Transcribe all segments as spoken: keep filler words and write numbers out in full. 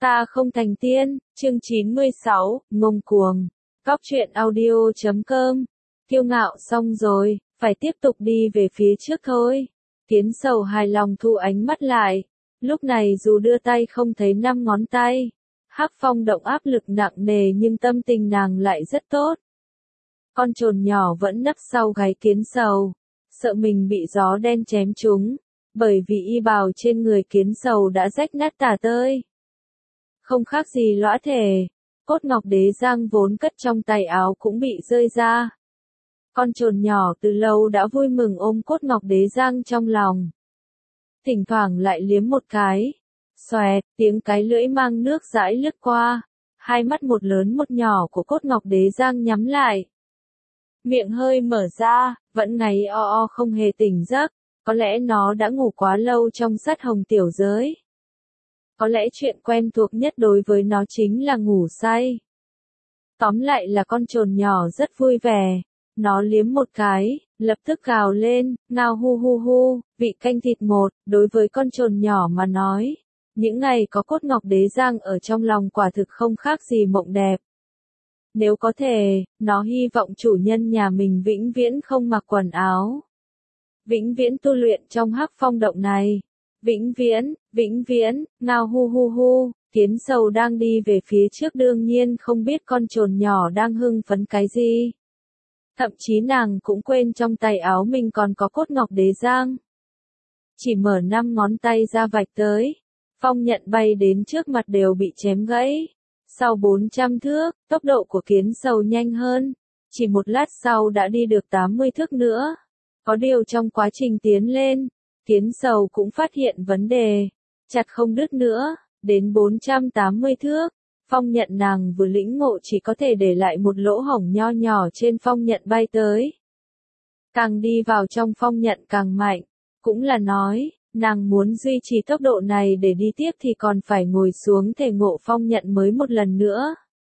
Ta không thành tiên, chương chín mươi sáu, ngông cuồng. Cóc truyện audio chấm com. Kiêu ngạo xong rồi, phải tiếp tục đi về phía trước thôi. Kiến Sầu hài lòng thu ánh mắt lại. Lúc này dù đưa tay không thấy năm ngón tay. Hắc Phong động áp lực nặng nề nhưng tâm tình nàng lại rất tốt. Con trồn nhỏ vẫn nấp sau gáy Kiến Sầu, sợ mình bị gió đen chém trúng, bởi vì y bào trên người Kiến Sầu đã rách nát tả tơi. Không khác gì lõa thể, cốt ngọc đế giang vốn cất trong tay áo cũng bị rơi ra. Con trồn nhỏ từ lâu đã vui mừng ôm cốt ngọc đế giang trong lòng. Thỉnh thoảng lại liếm một cái. Xoẹt, tiếng cái lưỡi mang nước dãi lướt qua. Hai mắt một lớn một nhỏ của cốt ngọc đế giang nhắm lại. Miệng hơi mở ra, vẫn ngáy o o không hề tỉnh giấc. Có lẽ nó đã ngủ quá lâu trong sắt hồng tiểu giới. Có lẽ chuyện quen thuộc nhất đối với nó chính là ngủ say. Tóm lại là con trồn nhỏ rất vui vẻ. Nó liếm một cái, lập tức gào lên, ngao hu hu hu, vị canh thịt một, đối với con trồn nhỏ mà nói. Những ngày có cốt ngọc đế giang ở trong lòng quả thực không khác gì mộng đẹp. Nếu có thể, nó hy vọng chủ nhân nhà mình vĩnh viễn không mặc quần áo. Vĩnh viễn tu luyện trong Hắc Phong động này. Vĩnh viễn, vĩnh viễn, ngao hu hu hu, Kiến Sầu đang đi về phía trước đương nhiên không biết con trồn nhỏ đang hưng phấn cái gì. Thậm chí nàng cũng quên trong tay áo mình còn có cốt ngọc đế giang. Chỉ mở năm ngón tay ra vạch tới, phong nhận bay đến trước mặt đều bị chém gãy. Sau bốn trăm thước, tốc độ của Kiến Sầu nhanh hơn, chỉ một lát sau đã đi được tám mươi thước nữa. Có điều trong quá trình tiến lên, Kiến Sầu cũng phát hiện vấn đề, chặt không đứt nữa, đến bốn trăm tám mươi thước, phong nhận nàng vừa lĩnh ngộ chỉ có thể để lại một lỗ hổng nho nhỏ trên phong nhận bay tới. Càng đi vào trong phong nhận càng mạnh, cũng là nói, nàng muốn duy trì tốc độ này để đi tiếp thì còn phải ngồi xuống thể ngộ phong nhận mới một lần nữa.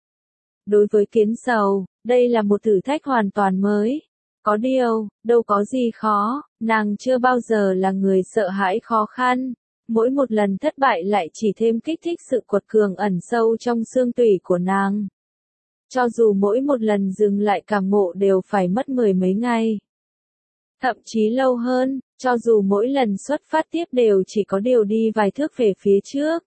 Đối với Kiến Sầu, đây là một thử thách hoàn toàn mới. Có điều, đâu có gì khó, nàng chưa bao giờ là người sợ hãi khó khăn. Mỗi một lần thất bại lại chỉ thêm kích thích sự quật cường ẩn sâu trong xương tủy của nàng. Cho dù mỗi một lần dừng lại cảm ngộ đều phải mất mười mấy ngày. Thậm chí lâu hơn, cho dù mỗi lần xuất phát tiếp đều chỉ có điều đi vài thước về phía trước.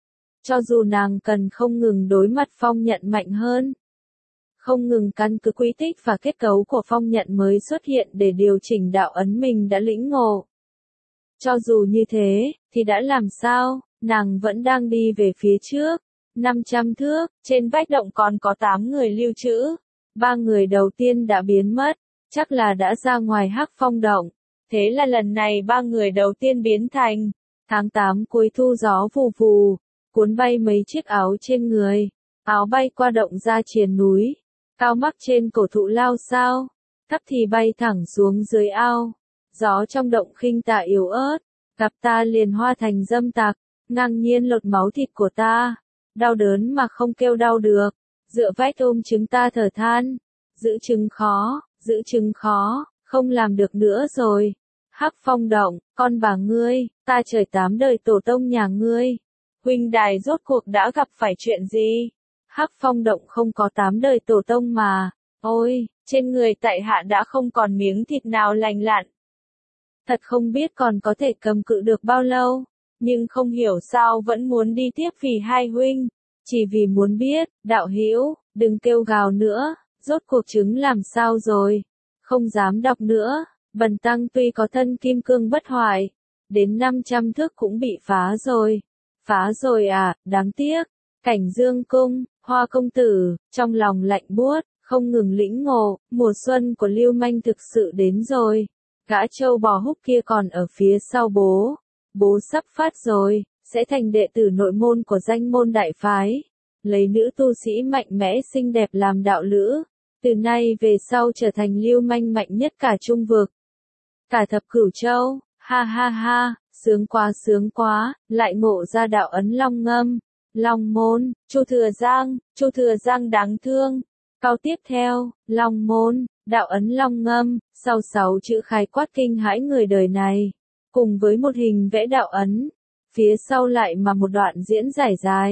Cho dù nàng cần không ngừng đối mặt phong nhận mạnh hơn. Không ngừng căn cứ quy tích và kết cấu của phong nhận mới xuất hiện để điều chỉnh đạo ấn mình đã lĩnh ngộ. Cho dù như thế, thì đã làm sao, nàng vẫn đang đi về phía trước. năm trăm thước, trên vách động còn có tám người lưu trữ. Ba người đầu tiên đã biến mất, chắc là đã ra ngoài Hắc Phong động. Thế là lần này ba người đầu tiên biến thành. Tháng tám cuối thu gió vù vù, cuốn bay mấy chiếc áo trên người. Áo bay qua động ra triền núi. Cao mắc trên cổ thụ lao sao, thấp thì bay thẳng xuống dưới ao. Gió trong động khinh tà yếu ớt, gặp ta liền hoa thành dâm tặc, ngang nhiên lột máu thịt của ta. Đau đớn mà không kêu đau được, dựa vách ôm trứng ta thở than. Giữ trứng khó, giữ trứng khó, không làm được nữa rồi. Hắc Phong động, con bà ngươi, ta trời tám đời tổ tông nhà ngươi. Huynh đài rốt cuộc đã gặp phải chuyện gì? Hắc Phong động không có tám đời tổ tông mà, ôi, trên người tại hạ đã không còn miếng thịt nào lành lặn. Thật không biết còn có thể cầm cự được bao lâu, nhưng không hiểu sao vẫn muốn đi tiếp vì hai huynh, chỉ vì muốn biết, đạo hữu, đừng kêu gào nữa, rốt cuộc trứng làm sao rồi, không dám đọc nữa, bần tăng tuy có thân kim cương bất hoại, đến năm trăm thước cũng bị phá rồi, phá rồi à, đáng tiếc, Cảnh Dương cung. Hoa công tử, trong lòng lạnh buốt, không ngừng lĩnh ngộ, mùa xuân của Lưu Manh thực sự đến rồi. Gã trâu bò húc kia còn ở phía sau bố. Bố sắp phát rồi, sẽ thành đệ tử nội môn của danh môn đại phái. Lấy nữ tu sĩ mạnh mẽ xinh đẹp làm đạo lữ. Từ nay về sau trở thành Lưu Manh mạnh nhất cả trung vực. Cả thập cửu châu, ha ha ha, sướng quá sướng quá, lại ngộ ra đạo ấn long ngâm. Long môn, Chu Thừa Giang, Chu Thừa Giang đáng thương. Câu tiếp theo, Long môn, đạo ấn long ngâm, sau sáu chữ khái quát kinh hãi người đời này. Cùng với một hình vẽ đạo ấn, phía sau lại mà một đoạn diễn giải dài.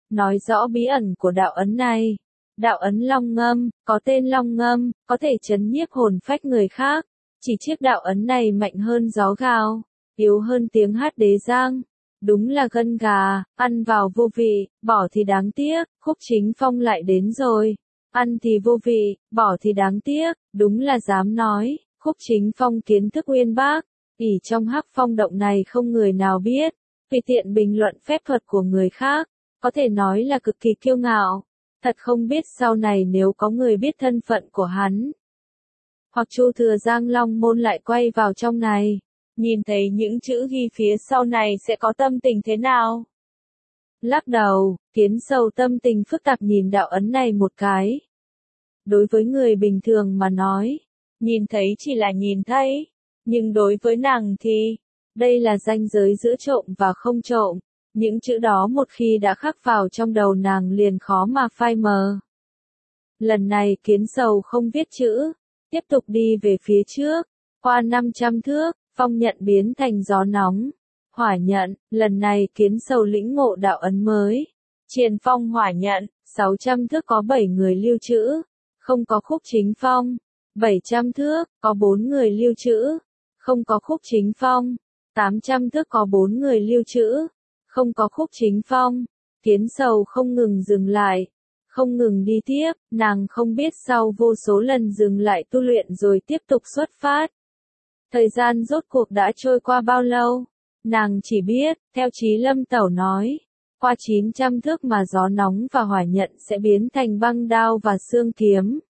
nói rõ bí ẩn của đạo ấn này. Đạo ấn long ngâm, có tên long ngâm, có thể chấn nhiếp hồn phách người khác. Chỉ chiếc đạo ấn này mạnh hơn gió gào, yếu hơn tiếng hát đế giang. Đúng là gân gà, ăn vào vô vị, bỏ thì đáng tiếc. Khúc Chính Phong lại đến rồi. Ăn thì vô vị, bỏ thì đáng tiếc. Đúng là dám nói. Khúc Chính Phong kiến thức uyên bác. ỷ trong Hắc Phong động này không người nào biết. Tùy tiện bình luận phép thuật của người khác, có thể nói là cực kỳ kiêu ngạo. Thật không biết sau này nếu có người biết thân phận của hắn, hoặc Chu Thừa Giang Long Môn lại quay vào trong này, nhìn thấy những chữ ghi phía sau này sẽ có tâm tình thế nào? Lắc đầu, Kiến Sầu tâm tình phức tạp nhìn đạo ấn này một cái. Đối với người bình thường mà nói, nhìn thấy chỉ là nhìn thấy, nhưng đối với nàng thì, đây là ranh giới giữa trộm và không trộm. Những chữ đó một khi đã khắc vào trong đầu nàng liền khó mà phai mờ. Lần này Kiến Sầu không viết chữ, tiếp tục đi về phía trước, qua năm trăm thước, phong nhận biến thành gió nóng. Hỏa nhận, lần này Kiến Sầu lĩnh ngộ đạo ấn mới. Triền phong hỏa nhận, sáu trăm thước có bảy người lưu trữ, không có Khúc Chính Phong. bảy trăm thước, có bốn người lưu trữ, không có Khúc Chính Phong. tám trăm thước có bốn người lưu trữ, không có Khúc Chính Phong. Kiến Sầu không ngừng dừng lại, không ngừng đi tiếp, nàng không biết sau vô số lần dừng lại tu luyện rồi tiếp tục xuất phát. Thời gian rốt cuộc đã trôi qua bao lâu? Nàng chỉ biết, theo Chí Lâm Tẩu nói, qua chín trăm thước mà gió nóng và hỏa nhận sẽ biến thành băng đao và xương kiếm.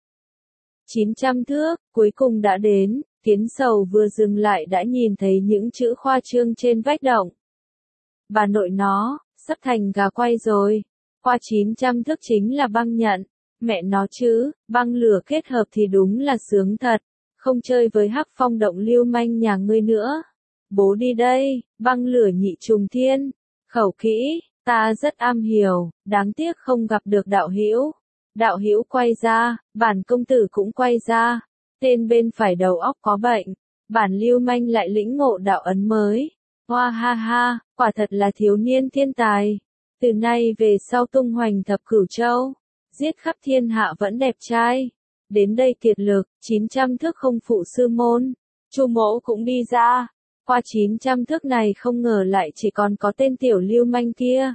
chín trăm thước, cuối cùng đã đến, Kiến Sầu vừa dừng lại đã nhìn thấy những chữ khoa trương trên vách động. Bà nội nó, sắp thành gà quay rồi. Qua chín trăm thước chính là băng nhận. Mẹ nó chứ, băng lửa kết hợp thì đúng là sướng thật. Không chơi với Hắc Phong động lưu manh nhà ngươi nữa. Bố đi đây, băng lửa nhị trùng thiên. Khẩu kỹ, ta rất am hiểu, đáng tiếc không gặp được đạo hữu. Đạo hữu quay ra, bản công tử cũng quay ra. Tên bên phải đầu óc có bệnh. Bản lưu manh lại lĩnh ngộ đạo ấn mới. Hoa ha ha, quả thật là thiếu niên thiên tài. Từ nay về sau tung hoành thập cửu châu, giết khắp thiên hạ vẫn đẹp trai. Đến đây kiệt lực, chín trăm thước không phụ sư môn. Chu Mỗ cũng đi ra. Qua chín trăm thước này không ngờ lại chỉ còn có tên tiểu lưu manh kia.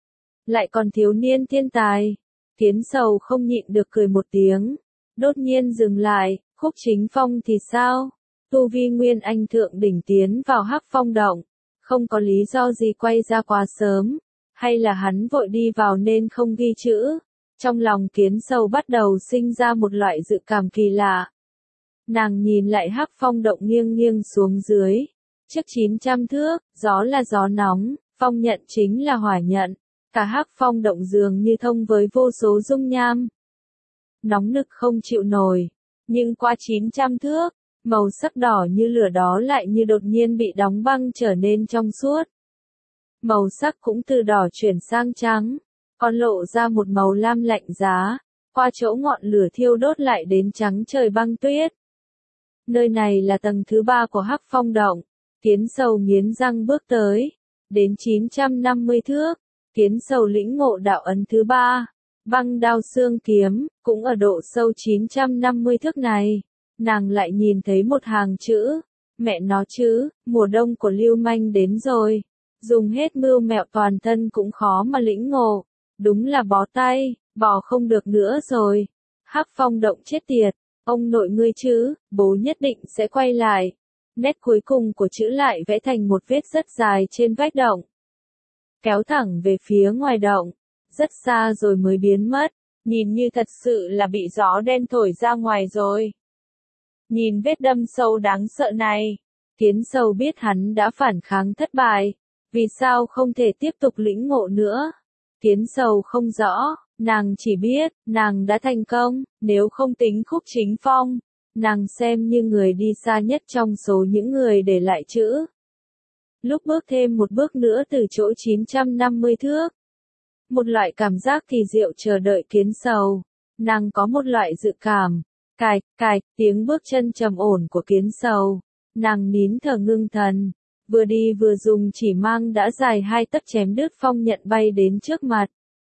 Lại còn thiếu niên thiên tài. Kiến Sầu không nhịn được cười một tiếng. Đột nhiên dừng lại, Khúc Chính Phong thì sao? Tu vi Nguyên Anh thượng đỉnh tiến vào Hắc Phong động. Không có lý do gì quay ra quá sớm. Hay là hắn vội đi vào nên không ghi chữ. Trong lòng Kiến Sầu bắt đầu sinh ra một loại dự cảm kỳ lạ. Nàng nhìn lại Hắc Phong động nghiêng nghiêng xuống dưới. Trước chín trăm thước, gió là gió nóng, phong nhận chính là hỏa nhận. Cả Hắc Phong động dường như thông với vô số dung nham. Nóng nực không chịu nổi. Nhưng qua chín trăm thước, màu sắc đỏ như lửa đó lại như đột nhiên bị đóng băng trở nên trong suốt. Màu sắc cũng từ đỏ chuyển sang trắng, còn lộ ra một màu lam lạnh giá, qua chỗ ngọn lửa thiêu đốt lại đến trắng trời băng tuyết. Nơi này là tầng thứ ba của Hắc Phong động. Kiến Sầu nghiến răng bước tới, đến chín trăm năm mươi thước, Kiến Sầu lĩnh ngộ đạo ấn thứ ba, băng đao xương kiếm, cũng ở độ sâu chín trăm năm mươi thước này. Nàng lại nhìn thấy một hàng chữ, mẹ nó chứ, mùa đông của lưu manh đến rồi. Dùng hết mưu mẹo toàn thân cũng khó mà lĩnh ngộ. Đúng là bó tay, bỏ không được nữa rồi. Hắc Phong động chết tiệt, ông nội ngươi chứ, bố nhất định sẽ quay lại. Nét cuối cùng của chữ lại vẽ thành một vết rất dài trên vách động. Kéo thẳng về phía ngoài động, rất xa rồi mới biến mất, nhìn như thật sự là bị gió đen thổi ra ngoài rồi. Nhìn vết đâm sâu đáng sợ này, Kiến Sầu biết hắn đã phản kháng thất bại. Vì sao không thể tiếp tục lĩnh ngộ nữa? Kiến Sầu không rõ, nàng chỉ biết, nàng đã thành công, nếu không tính Khúc Chính Phong, nàng xem như người đi xa nhất trong số những người để lại chữ. Lúc bước thêm một bước nữa từ chỗ chín trăm năm mươi thước, một loại cảm giác kỳ diệu chờ đợi Kiến Sầu. Nàng có một loại dự cảm, cạch, cạch, tiếng bước chân trầm ổn của Kiến Sầu. Nàng nín thở ngưng thần. Vừa đi vừa dùng chỉ mang đã dài hai tấc chém đứt phong nhận bay đến trước mặt.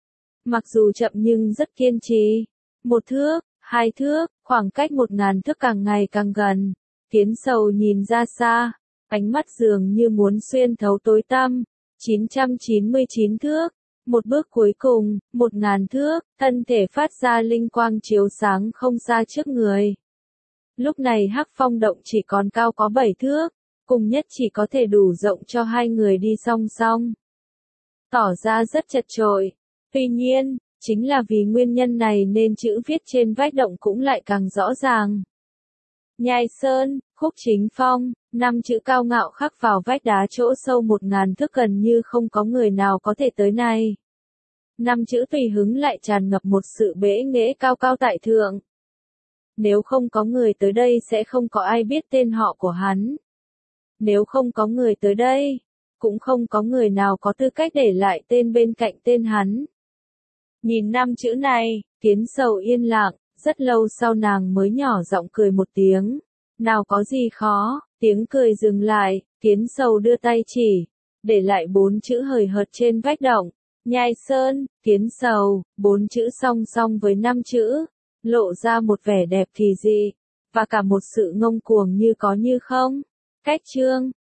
Mặc dù chậm nhưng rất kiên trì. Một thước, hai thước, khoảng cách một ngàn thước càng ngày càng gần. Tiến sầu nhìn ra xa, ánh mắt dường như muốn xuyên thấu tối tăm. chín trăm chín mươi chín thước, một bước cuối cùng, một ngàn thước, thân thể phát ra linh quang chiếu sáng không xa trước người. Lúc này Hắc Phong động chỉ còn cao có bảy thước, cùng nhất chỉ có thể đủ rộng cho hai người đi song song. Tỏ ra rất chật chội. Tuy nhiên, chính là vì nguyên nhân này nên chữ viết trên vách động cũng lại càng rõ ràng. Nhai Sơn, Khúc Chính Phong, năm chữ cao ngạo khắc vào vách đá chỗ sâu một ngàn thước gần như không có người nào có thể tới này. Năm chữ tùy hứng lại tràn ngập một sự bẽ nghễ cao cao tại thượng. Nếu không có người tới đây sẽ không có ai biết tên họ của hắn. Nếu không có người tới đây, cũng không có người nào có tư cách để lại tên bên cạnh tên hắn. Nhìn năm chữ này, Tiến Sầu yên lặng, rất lâu sau nàng mới nhỏ giọng cười một tiếng. Nào có gì khó, tiếng cười dừng lại, Tiến Sầu đưa tay chỉ, để lại bốn chữ hời hợt trên vách động. Nhai Sơn, Tiến Sầu, bốn chữ song song với năm chữ, lộ ra một vẻ đẹp kỳ dị, và cả một sự ngông cuồng như có như không. Cách chương